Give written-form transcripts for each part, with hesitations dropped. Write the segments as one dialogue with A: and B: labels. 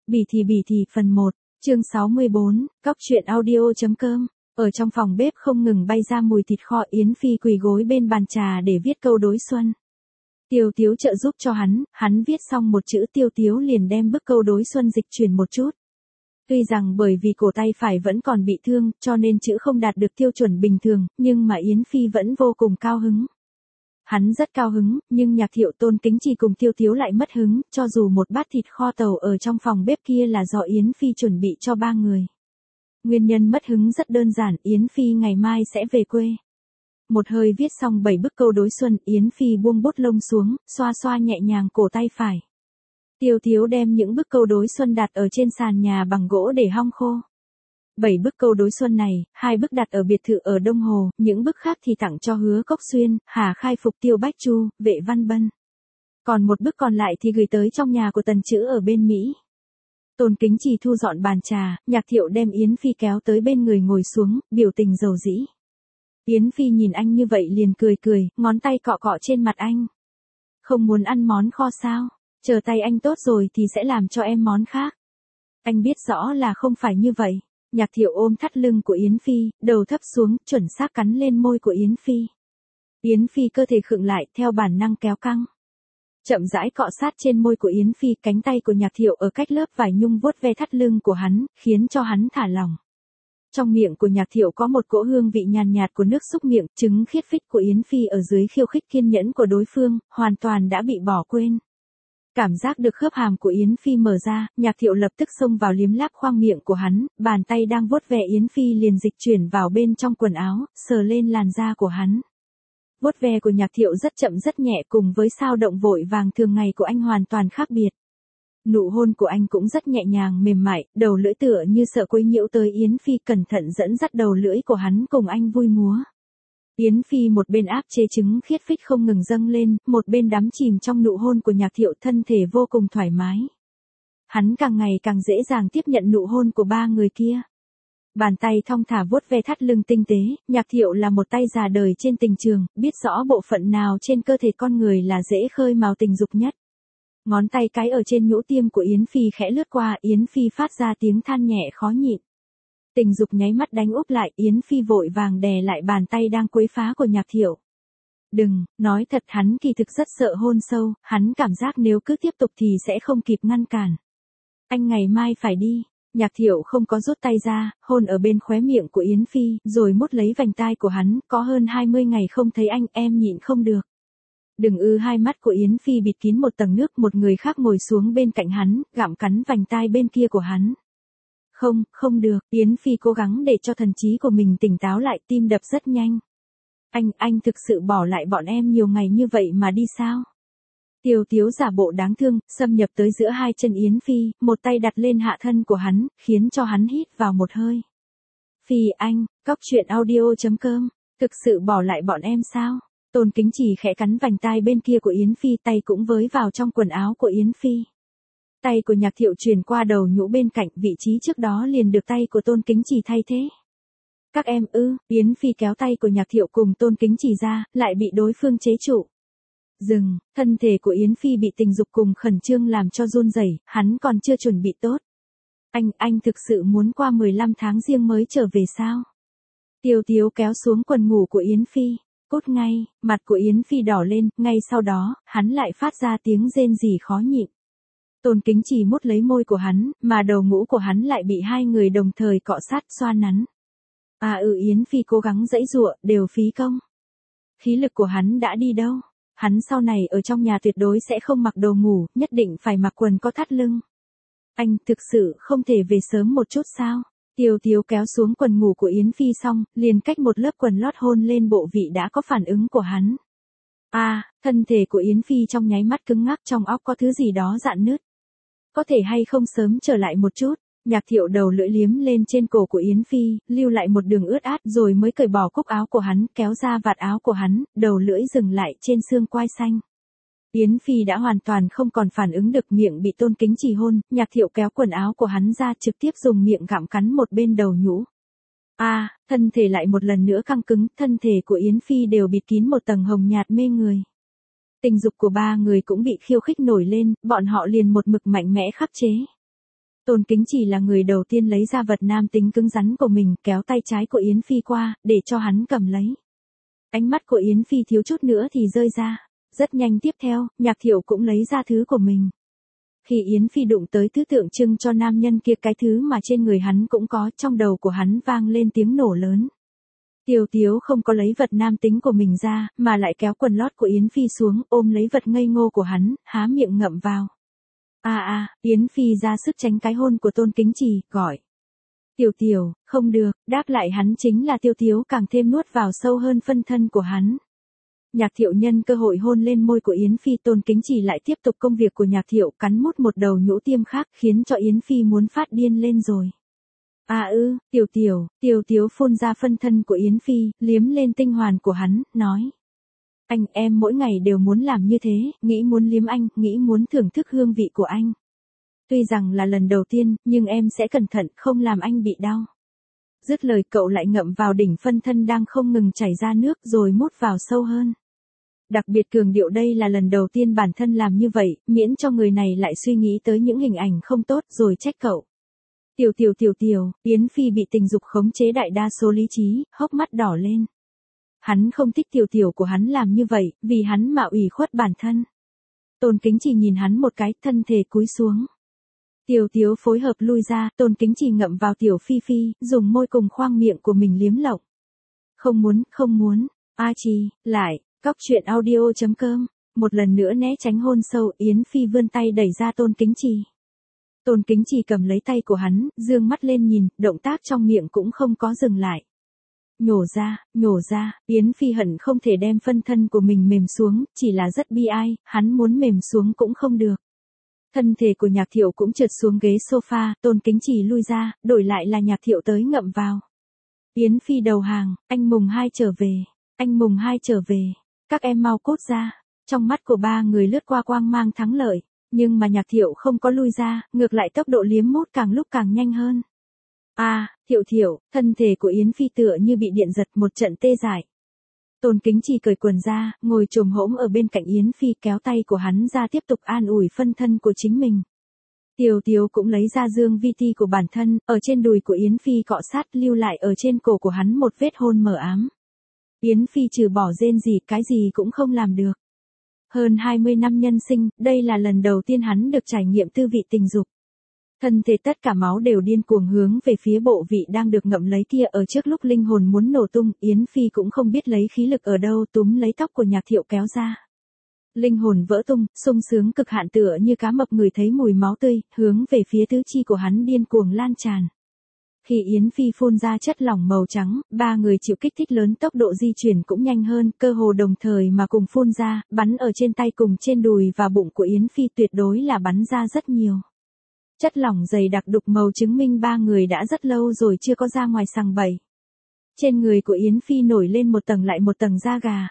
A: Bỉ thì phần 1, chương 64, cóc truyện audio.com. Ở trong phòng bếp không ngừng bay ra mùi thịt kho. Yến Phi quỳ gối bên bàn trà để viết câu đối xuân. Tiêu Tiếu trợ giúp cho hắn viết xong một chữ Tiêu Tiếu liền đem bức câu đối xuân dịch chuyển một chút. Tuy rằng bởi vì cổ tay phải vẫn còn bị thương, cho nên chữ không đạt được tiêu chuẩn bình thường, nhưng mà Yến Phi vẫn vô cùng cao hứng. Hắn rất cao hứng, nhưng Nhạc Thiệu, Tôn Kính Trì cùng Tiêu Tiếu lại mất hứng, cho dù một bát thịt kho tàu ở trong phòng bếp kia là do Yến Phi chuẩn bị cho 3 người. Nguyên nhân mất hứng rất đơn giản, Yến Phi ngày mai sẽ về quê. Một hơi viết xong 7 bức câu đối xuân, Yến Phi buông bút lông xuống, xoa xoa nhẹ nhàng cổ tay phải. Tiêu Tiếu đem những bức câu đối xuân đặt ở trên sàn nhà bằng gỗ để hong khô. 7 bức câu đối xuân này, 2 bức đặt ở biệt thự ở Đông Hồ, những bức khác thì tặng cho Hứa Cốc Xuyên, Hà Khai Phục, Tiêu Bách Chu, Vệ Văn Bân. Còn một bức còn lại thì gửi tới trong nhà của Tần Chữ ở bên Mỹ. Tôn Kính Trì thu dọn bàn trà, Nhạc Thiệu đem Yến Phi kéo tới bên người ngồi xuống, biểu tình dầu dĩ. Yến Phi nhìn anh như vậy liền cười, ngón tay cọ cọ trên mặt anh. Không muốn ăn món kho sao? Chờ tay anh tốt rồi thì sẽ làm cho em món khác. Anh biết rõ là không phải như vậy. Nhạc Thiệu ôm thắt lưng của Yến Phi, đầu thấp xuống, chuẩn xác cắn lên môi của Yến Phi. Yến Phi cơ thể khựng lại, theo bản năng kéo căng. Chậm rãi cọ sát trên môi của Yến Phi, cánh tay của Nhạc Thiệu ở cách lớp vải nhung vuốt ve thắt lưng của hắn, khiến cho hắn thả lỏng. Trong miệng của Nhạc Thiệu có một cỗ hương vị nhàn nhạt của nước xúc miệng, trứng khiết phích của Yến Phi ở dưới khiêu khích kiên nhẫn của đối phương, hoàn toàn đã bị bỏ quên. Cảm giác được khớp hàm của Yến Phi mở ra, Nhạc Thiệu lập tức xông vào liếm láp khoang miệng của hắn, bàn tay đang vuốt ve Yến Phi liền dịch chuyển vào bên trong quần áo, sờ lên làn da của hắn. Vuốt ve của Nhạc Thiệu rất chậm rất nhẹ, cùng với sao động vội vàng thường ngày của anh hoàn toàn khác biệt. Nụ hôn của anh cũng rất nhẹ nhàng mềm mại, đầu lưỡi tựa như sợ quấy nhiễu tới Yến Phi, cẩn thận dẫn dắt đầu lưỡi của hắn cùng anh vui múa. Yến Phi một bên áp chế trứng khiết phích không ngừng dâng lên, một bên đắm chìm trong nụ hôn của Nhạc Thiệu, thân thể vô cùng thoải mái. Hắn càng ngày càng dễ dàng tiếp nhận nụ hôn của 3 người kia. Bàn tay thong thả vuốt ve thắt lưng tinh tế, Nhạc Thiệu là một tay già đời trên tình trường, biết rõ bộ phận nào trên cơ thể con người là dễ khơi mào tình dục nhất. Ngón tay cái ở trên nhũ tiêm của Yến Phi khẽ lướt qua, Yến Phi phát ra tiếng than nhẹ khó nhịn. Tình dục nháy mắt đánh úp lại, Yến Phi vội vàng đè lại bàn tay đang quấy phá của Nhạc Thiệu. Đừng, nói thật hắn kỳ thực rất sợ hôn sâu, hắn cảm giác nếu cứ tiếp tục thì sẽ không kịp ngăn cản. Anh ngày mai phải đi. Nhạc Thiệu không có rút tay ra, hôn ở bên khóe miệng của Yến Phi, rồi mút lấy vành tai của hắn, có hơn 20 ngày không thấy anh, em nhịn không được. Đừng ư. Hai mắt của Yến Phi bịt kín một tầng nước, một người khác ngồi xuống bên cạnh hắn, gặm cắn vành tai bên kia của hắn. Không được, Yến Phi cố gắng để cho thần trí của mình tỉnh táo lại, tim đập rất nhanh. Anh thực sự bỏ lại bọn em nhiều ngày như vậy mà đi sao? Tiêu Tiếu giả bộ đáng thương, xâm nhập tới giữa hai chân Yến Phi, một tay đặt lên hạ thân của hắn, khiến cho hắn hít vào một hơi. Phi anh, cóc truyện audio.com, thực sự bỏ lại bọn em sao? Tôn Kính Trì khẽ cắn vành tai bên kia của Yến Phi, tay cũng với vào trong quần áo của Yến Phi. Tay của Nhạc Thiệu truyền qua đầu nhũ bên cạnh, vị trí trước đó liền được tay của Tôn Kính Trì thay thế. Các em ư? Yến Phi kéo tay của Nhạc Thiệu cùng Tôn Kính Trì ra, lại bị đối phương chế trụ. Dừng, thân thể của Yến Phi bị tình dục cùng khẩn trương làm cho run rẩy, hắn còn chưa chuẩn bị tốt. Anh thực sự muốn qua 15 tháng riêng mới trở về sao? Tiêu Tiếu kéo xuống quần ngủ của Yến Phi. Cút ngay, mặt của Yến Phi đỏ lên, ngay sau đó, hắn lại phát ra tiếng rên rỉ khó nhịn. Tôn Kính Trì mút lấy môi của hắn, mà đầu ngũ của hắn lại bị hai người đồng thời cọ sát, xoa nắn. Yến Phi cố gắng giãy giụa, đều phí công. Khí lực của hắn đã đi đâu? Hắn sau này ở trong nhà tuyệt đối sẽ không mặc đồ ngủ, nhất định phải mặc quần có thắt lưng. Anh thực sự không thể về sớm một chút sao? Tiêu Tiếu kéo xuống quần ngủ của Yến Phi xong, liền cách một lớp quần lót hôn lên bộ vị đã có phản ứng của hắn. Thân thể của Yến Phi trong nháy mắt cứng ngắc, trong óc có thứ gì đó rạn nứt. Có thể hay không sớm trở lại một chút? Nhạc Thiệu đầu lưỡi liếm lên trên cổ của Yến Phi, lưu lại một đường ướt át rồi mới cởi bỏ cúc áo của hắn, kéo ra vạt áo của hắn, đầu lưỡi dừng lại trên xương quai xanh. Yến Phi đã hoàn toàn không còn phản ứng được, miệng bị Tôn Kính Trì hôn, Nhạc Thiệu kéo quần áo của hắn ra, trực tiếp dùng miệng gặm cắn một bên đầu nhũ. Thân thể lại một lần nữa căng cứng, thân thể của Yến Phi đều bịt kín một tầng hồng nhạt mê người. Tình dục của 3 người cũng bị khiêu khích nổi lên, bọn họ liền một mực mạnh mẽ khắc chế. Tôn Kính Chỉ là người đầu tiên lấy ra vật nam tính cứng rắn của mình, kéo tay trái của Yến Phi qua, để cho hắn cầm lấy. Ánh mắt của Yến Phi thiếu chút nữa thì rơi ra. Rất nhanh tiếp theo, Nhạc Thiệu cũng lấy ra thứ của mình. Khi Yến Phi đụng tới thứ tượng trưng cho nam nhân kia, cái thứ mà trên người hắn cũng có, trong đầu của hắn vang lên tiếng nổ lớn. Tiêu Tiếu không có lấy vật nam tính của mình ra, mà lại kéo quần lót của Yến Phi xuống, ôm lấy vật ngây ngô của hắn, há miệng ngậm vào. Yến Phi ra sức tránh cái hôn của Tôn Kính Chỉ, gọi. Tiểu, không được, đáp lại hắn chính là Tiêu Tiếu càng thêm nuốt vào sâu hơn phân thân của hắn. Nhạc Thiệu nhân cơ hội hôn lên môi của Yến Phi, Tôn Kính Chỉ lại tiếp tục công việc của Nhạc Thiệu, cắn mút một đầu nhũ tiêm khác, khiến cho Yến Phi muốn phát điên lên rồi. Tiêu Tiếu phun ra phân thân của Yến Phi, liếm lên tinh hoàn của hắn, nói. Em mỗi ngày đều muốn làm như thế, nghĩ muốn liếm anh, nghĩ muốn thưởng thức hương vị của anh. Tuy rằng là lần đầu tiên, nhưng em sẽ cẩn thận, không làm anh bị đau. Dứt lời cậu lại ngậm vào đỉnh phân thân đang không ngừng chảy ra nước rồi mút vào sâu hơn. Đặc biệt cường điệu đây là lần đầu tiên bản thân làm như vậy, miễn cho người này lại suy nghĩ tới những hình ảnh không tốt rồi trách cậu. Tiểu, Yến Phi bị tình dục khống chế đại đa số lý trí, hốc mắt đỏ lên. Hắn không thích tiểu của hắn làm như vậy, vì hắn mà ủy khuất bản thân. Tôn Kính Chỉ nhìn hắn một cái, thân thể cúi xuống. Tiêu Tiếu phối hợp lui ra, Tôn Kính Chỉ ngậm vào Tiểu Phi Phi, dùng môi cùng khoang miệng của mình liếm lộng. Không muốn, lại, coctruyện.audio.com, một lần nữa né tránh hôn sâu, Yến Phi vươn tay đẩy ra Tôn Kính Chỉ. Tôn Kính Chỉ cầm lấy tay của hắn, dương mắt lên nhìn, động tác trong miệng cũng không có dừng lại. Nhổ ra, Yến Phi hận không thể đem phân thân của mình mềm xuống, chỉ là rất bi ai, hắn muốn mềm xuống cũng không được. Thân thể của Nhạc Thiệu cũng trượt xuống ghế sofa, Tôn Kính Chỉ lui ra, đổi lại là Nhạc Thiệu tới ngậm vào. Yến Phi đầu hàng, anh mùng 2 trở về, các em mau cút ra. Trong mắt của ba người lướt qua quang mang thắng lợi, nhưng mà Nhạc Thiệu không có lui ra, ngược lại tốc độ liếm mút càng lúc càng nhanh hơn. Thiệu, thân thể của Yến Phi tựa như bị điện giật, một trận tê dại. Tôn Kính Chỉ cởi quần ra, ngồi chồm hổm ở bên cạnh Yến Phi, kéo tay của hắn ra tiếp tục an ủi phân thân của chính mình. Tiêu Tiếu cũng lấy ra dương vi ti của bản thân, ở trên đùi của Yến Phi cọ sát, lưu lại ở trên cổ của hắn một vết hôn mờ ám. Yến Phi trừ bỏ rên gì, cái gì cũng không làm được. Hơn 20 năm nhân sinh, đây là lần đầu tiên hắn được trải nghiệm tư vị tình dục. Thân thể tất cả máu đều điên cuồng hướng về phía bộ vị đang được ngậm lấy kia, ở trước lúc linh hồn muốn nổ tung, Yến Phi cũng không biết lấy khí lực ở đâu, túm lấy tóc của Nhạc Thiệu kéo ra. Linh hồn vỡ tung, sung sướng cực hạn tựa như cá mập ngửi thấy mùi máu tươi, hướng về phía tứ chi của hắn điên cuồng lan tràn. Khi Yến Phi phun ra chất lỏng màu trắng, ba người chịu kích thích lớn, tốc độ di chuyển cũng nhanh hơn, cơ hồ đồng thời mà cùng phun ra, bắn ở trên tay cùng trên đùi và bụng của Yến Phi, tuyệt đối là bắn ra rất nhiều. Chất lỏng dày đặc đục màu chứng minh ba người đã rất lâu rồi chưa có ra ngoài sằng bậy. Trên người của Yến Phi nổi lên một tầng lại một tầng da gà.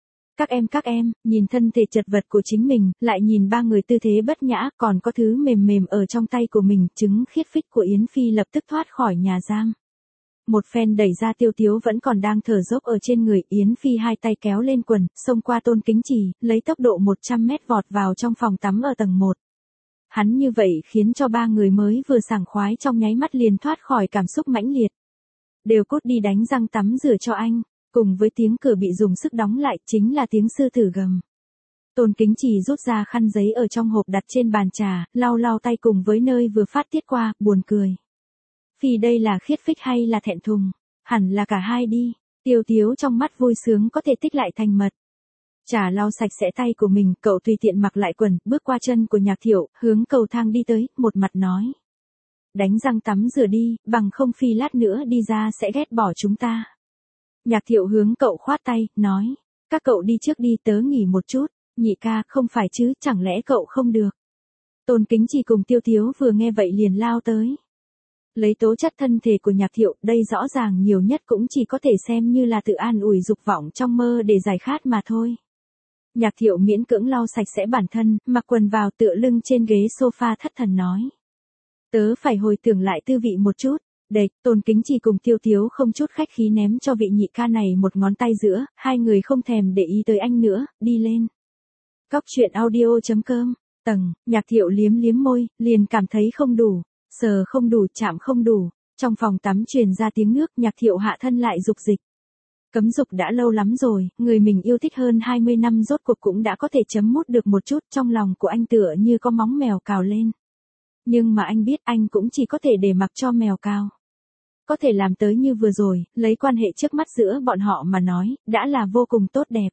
A: Các em, nhìn thân thể chật vật của chính mình, lại nhìn ba người tư thế bất nhã, còn có thứ mềm mềm ở trong tay của mình, trứng khiết phích của Yến Phi lập tức thoát khỏi nhà giam. Một phen đẩy ra Tiêu Tiếu vẫn còn đang thở dốc ở trên người, Yến Phi hai tay kéo lên quần, xông qua Tôn Kính Chỉ, lấy tốc độ 100 mét vọt vào trong phòng tắm ở tầng 1. Hắn như vậy khiến cho ba người mới vừa sảng khoái trong nháy mắt liền thoát khỏi cảm xúc mãnh liệt. Đều cút đi đánh răng tắm rửa cho anh, cùng với tiếng cửa bị dùng sức đóng lại chính là tiếng sư tử gầm. Tôn Kính Chỉ rút ra khăn giấy ở trong hộp đặt trên bàn trà, lau tay cùng với nơi vừa phát tiết qua, buồn cười. Phi đây là khiết phích hay là thẹn thùng? Hẳn là cả hai đi. Tiêu Tiếu trong mắt vui sướng có thể tích lại thành mật. Trà lau sạch sẽ tay của mình, cậu tùy tiện mặc lại quần, bước qua chân của Nhạc Thiệu, hướng cầu thang đi tới, một mặt nói. Đánh răng tắm rửa đi, bằng không Phi lát nữa đi ra sẽ ghét bỏ chúng ta. Nhạc Thiệu hướng cậu khoát tay, nói. Các cậu đi trước đi, tớ nghỉ một chút. Nhị ca, không phải chứ, chẳng lẽ cậu không được? Tôn Kính Chỉ cùng Tiêu Tiếu vừa nghe vậy liền lao tới. Lấy tố chất thân thể của Nhạc Thiệu, đây rõ ràng nhiều nhất cũng chỉ có thể xem như là tự an ủi dục vọng trong mơ để giải khát mà thôi. Nhạc Thiệu miễn cưỡng lau sạch sẽ bản thân, mặc quần vào tựa lưng trên ghế sofa thất thần nói. Tớ phải hồi tưởng lại tư vị một chút. Đệt, Tôn Kính Chỉ cùng Tiêu Tiếu không chút khách khí ném cho vị nhị ca này một ngón tay giữa, hai người không thèm để ý tới anh nữa, đi lên. Coctruyện.audio.com, Nhạc Thiệu liếm môi, liền cảm thấy không đủ. Sờ không đủ, chạm không đủ. Trong phòng tắm truyền ra tiếng nước, Nhạc Thiệu hạ thân lại dục dịch. Cấm dục đã lâu lắm rồi, người mình yêu thích hơn 20 năm rốt cuộc cũng đã có thể chấm mút được một chút, trong lòng của anh tựa như có móng mèo cào lên. Nhưng mà anh biết anh cũng chỉ có thể để mặc cho mèo cào. Có thể làm tới như vừa rồi, lấy quan hệ trước mắt giữa bọn họ mà nói, đã là vô cùng tốt đẹp.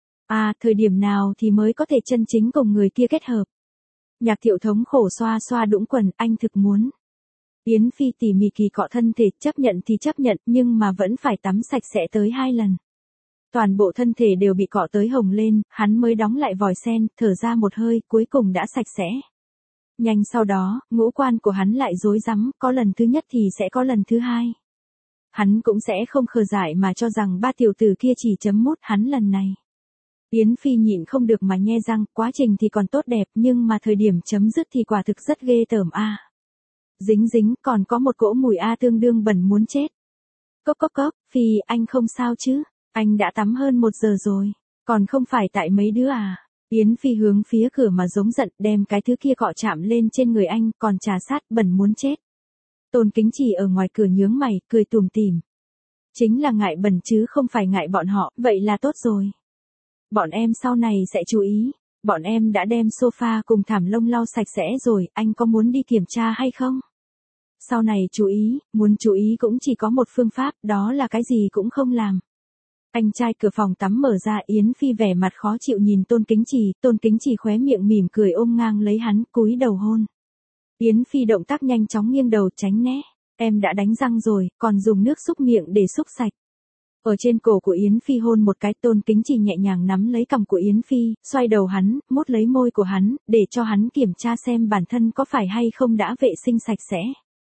A: À, thời điểm nào thì mới có thể chân chính cùng người kia kết hợp. Nhạc Thiệu thống khổ xoa xoa đũng quần, anh thực muốn. Yến Phi tỉ mỉ kỳ cọ thân thể, chấp nhận thì chấp nhận, nhưng mà vẫn phải tắm sạch sẽ tới 2 lần. Toàn bộ thân thể đều bị cọ tới hồng lên, hắn mới đóng lại vòi sen, thở ra một hơi, cuối cùng đã sạch sẽ. Nhanh sau đó, ngũ quan của hắn lại rối rắm, có lần thứ nhất thì sẽ có lần thứ hai. Hắn cũng sẽ không khờ dại mà cho rằng ba tiểu tử kia chỉ chấm mút hắn lần này. Yến Phi nhịn không được mà nhe răng, quá trình thì còn tốt đẹp nhưng mà thời điểm chấm dứt thì quả thực rất ghê tởm a. Dính dính, còn có một cỗ mùi a tương đương bẩn muốn chết. Cốc cốc cốc, Phi, anh không sao chứ? Anh đã tắm hơn 1 giờ rồi, còn không phải tại mấy đứa à? Yến Phi hướng phía cửa mà giống giận, đem cái thứ kia cọ chạm lên trên người anh, còn trà sát, bẩn muốn chết. Tôn Kính Chỉ ở ngoài cửa nhướng mày, cười tủm tỉm. Chính là ngại bẩn chứ không phải ngại bọn họ, vậy là tốt rồi. Bọn em sau này sẽ chú ý. Bọn em đã đem sofa cùng thảm lông lau sạch sẽ rồi, anh có muốn đi kiểm tra hay không? Sau này chú ý, muốn chú ý cũng chỉ có một phương pháp, đó là cái gì cũng không làm. Anh trai cửa phòng tắm mở ra, Yến Phi vẻ mặt khó chịu nhìn Tôn Kính Chỉ, Tôn Kính Chỉ khóe miệng mỉm cười ôm ngang lấy hắn, cúi đầu hôn. Yến Phi động tác nhanh chóng nghiêng đầu tránh né. Em đã đánh răng rồi, còn dùng nước xúc miệng để xúc sạch. Ở trên cổ của Yến Phi hôn một cái, Tôn Kính Chỉ nhẹ nhàng nắm lấy cằm của Yến Phi, xoay đầu hắn, mút lấy môi của hắn, để cho hắn kiểm tra xem bản thân có phải hay không đã vệ sinh sạch sẽ.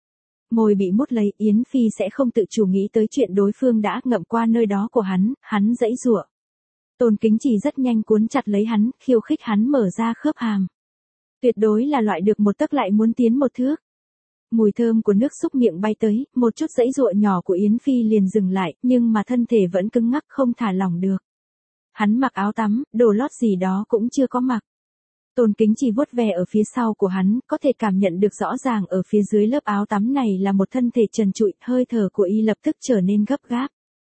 A: Môi bị mút lấy, Yến Phi sẽ không tự chủ nghĩ tới chuyện đối phương đã ngậm qua nơi đó của hắn giãy giụa. Tôn Kính Chỉ rất nhanh cuốn chặt lấy hắn, khiêu khích hắn mở ra khớp hàm. Tuyệt đối là loại được một tấc lại muốn tiến một thước. Mùi thơm của nước xúc miệng bay tới, một chút giãy giụa nhỏ của Yến Phi liền dừng lại, nhưng mà thân thể vẫn cứng ngắc không thả lỏng được. Hắn mặc áo tắm, đồ lót gì đó cũng chưa có mặc. Tôn Kính Chỉ vuốt ve ở phía sau của hắn, có thể cảm nhận được rõ ràng ở phía dưới lớp áo tắm này là một thân thể trần trụi, hơi thở của y lập tức trở nên gấp gáp.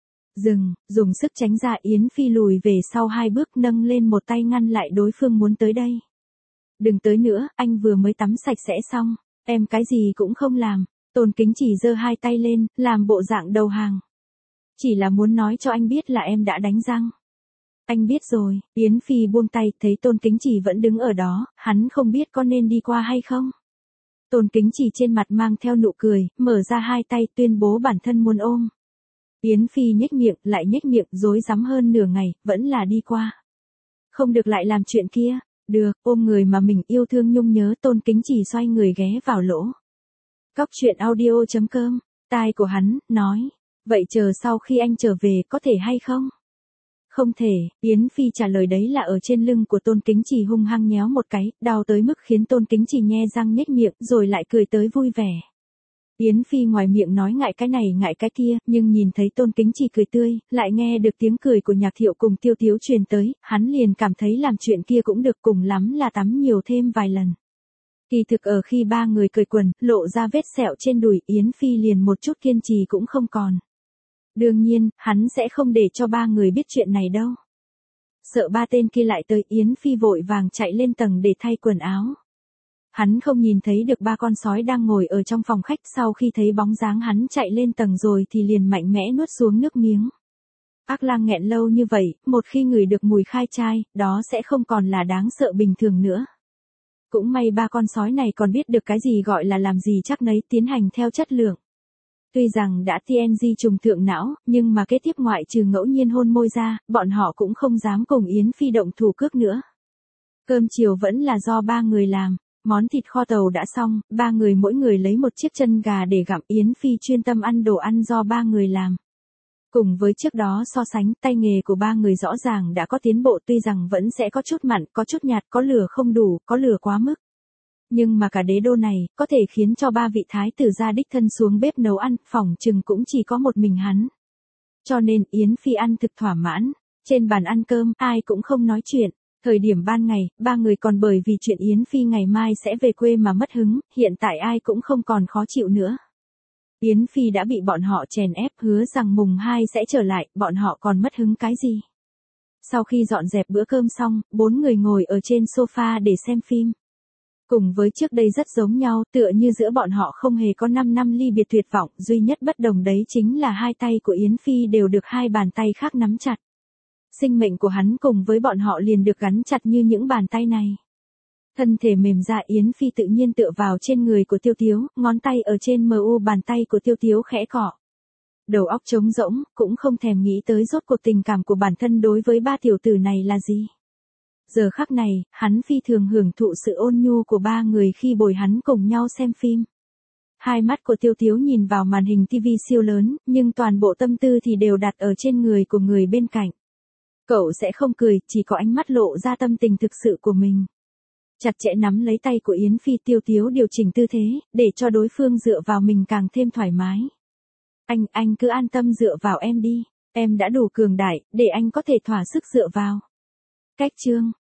A: Dùng sức tránh ra, Yến Phi lùi về sau 2 bước, nâng lên một tay ngăn lại đối phương muốn tới đây. Đừng tới nữa, anh vừa mới tắm sạch sẽ xong, em cái gì cũng không làm. Tôn Kính Chỉ giơ 2 tay lên, làm bộ dạng đầu hàng. Chỉ là muốn nói cho anh biết là em đã đánh răng. Anh biết rồi. Yến Phi buông tay, thấy Tôn Kính Chỉ vẫn đứng ở đó, hắn không biết có nên đi qua hay không. Tôn Kính Chỉ trên mặt mang theo nụ cười, mở ra 2 tay tuyên bố bản thân muốn ôm. Yến Phi nhếch miệng, lại nhếch miệng, rối rắm hơn nửa ngày, vẫn là đi qua. Không được lại làm chuyện kia. Được, ôm người mà mình yêu thương nhung nhớ. Tôn Kính Chỉ xoay người ghé vào lỗ Cóc truyện audio.com, tai của hắn, nói. Vậy chờ sau khi anh trở về có thể hay không? Không thể, Yến Phi trả lời đấy là ở trên lưng của Tôn Kính Chỉ hung hăng nhéo một cái, đau tới mức khiến Tôn Kính Chỉ nhe răng nhếch miệng rồi lại cười tới vui vẻ. Yến Phi ngoài miệng nói ngại cái này ngại cái kia, nhưng nhìn thấy Tôn Kính Chỉ cười tươi, lại nghe được tiếng cười của Nhạc Thiệu cùng Tiêu Tiếu truyền tới, hắn liền cảm thấy làm chuyện kia cũng được, cùng lắm là tắm nhiều thêm vài lần. Kỳ thực ở khi 3 người cởi quần, lộ ra vết sẹo trên đùi, Yến Phi liền một chút kiên trì cũng không còn. Đương nhiên, hắn sẽ không để cho 3 người biết chuyện này đâu. Sợ 3 tên kia lại tới, Yến Phi vội vàng chạy lên tầng để thay quần áo. Hắn không nhìn thấy được 3 con sói đang ngồi ở trong phòng khách, sau khi thấy bóng dáng hắn chạy lên tầng rồi thì liền mạnh mẽ nuốt xuống nước miếng. Ác lang nghẹn lâu như vậy, một khi ngửi được mùi khai trai, đó sẽ không còn là đáng sợ bình thường nữa. Cũng may 3 con sói này còn biết được cái gì gọi là làm gì chắc nấy, tiến hành theo chất lượng. Tuy rằng đã TNG trùng thượng não, nhưng mà kế tiếp ngoại trừ ngẫu nhiên hôn môi ra, bọn họ cũng không dám cùng Yến Phi động thủ cước nữa. Cơm chiều vẫn là do 3 người làm. Món thịt kho tàu đã xong, 3 người mỗi người lấy một chiếc chân gà để gặm. Yến Phi chuyên tâm ăn đồ ăn do 3 người làm. Cùng với trước đó so sánh, tay nghề của 3 người rõ ràng đã có tiến bộ, tuy rằng vẫn sẽ có chút mặn, có chút nhạt, có lửa không đủ, có lửa quá mức. Nhưng mà cả đế đô này, có thể khiến cho 3 vị thái tử gia đích thân xuống bếp nấu ăn, phỏng chừng cũng chỉ có một mình hắn. Cho nên Yến Phi ăn thực thỏa mãn. Trên bàn ăn cơm, ai cũng không nói chuyện. Thời điểm ban ngày, ba người còn bởi vì chuyện Yến Phi ngày mai sẽ về quê mà mất hứng, hiện tại ai cũng không còn khó chịu nữa. Yến Phi đã bị bọn họ chèn ép hứa rằng mùng 2 sẽ trở lại, bọn họ còn mất hứng cái gì. Sau khi dọn dẹp bữa cơm xong, 4 người ngồi ở trên sofa để xem phim. Cùng với trước đây rất giống nhau, tựa như giữa bọn họ không hề có 5 năm ly biệt tuyệt vọng, duy nhất bất đồng đấy chính là hai tay của Yến Phi đều được hai bàn tay khác nắm chặt. Sinh mệnh của hắn cùng với bọn họ liền được gắn chặt như những bàn tay này. Thân thể mềm ra Yến Phi tự nhiên tựa vào trên người của Tiêu Tiếu, ngón tay ở trên mu bàn tay của Tiêu Tiếu khẽ cọ. Đầu óc trống rỗng, cũng không thèm nghĩ tới rốt cuộc tình cảm của bản thân đối với ba tiểu tử này là gì. Giờ khắc này, hắn phi thường hưởng thụ sự ôn nhu của ba người khi bồi hắn cùng nhau xem phim. Hai mắt của Tiêu Tiếu nhìn vào màn hình TV siêu lớn, nhưng toàn bộ tâm tư thì đều đặt ở trên người của người bên cạnh. Cậu sẽ không cười, chỉ có ánh mắt lộ ra tâm tình thực sự của mình. Chặt chẽ nắm lấy tay của Yến Phi, Tiêu Tiếu điều chỉnh tư thế, để cho đối phương dựa vào mình càng thêm thoải mái. Anh cứ an tâm dựa vào em đi, em đã đủ cường đại, để anh có thể thỏa sức dựa vào. Cách chương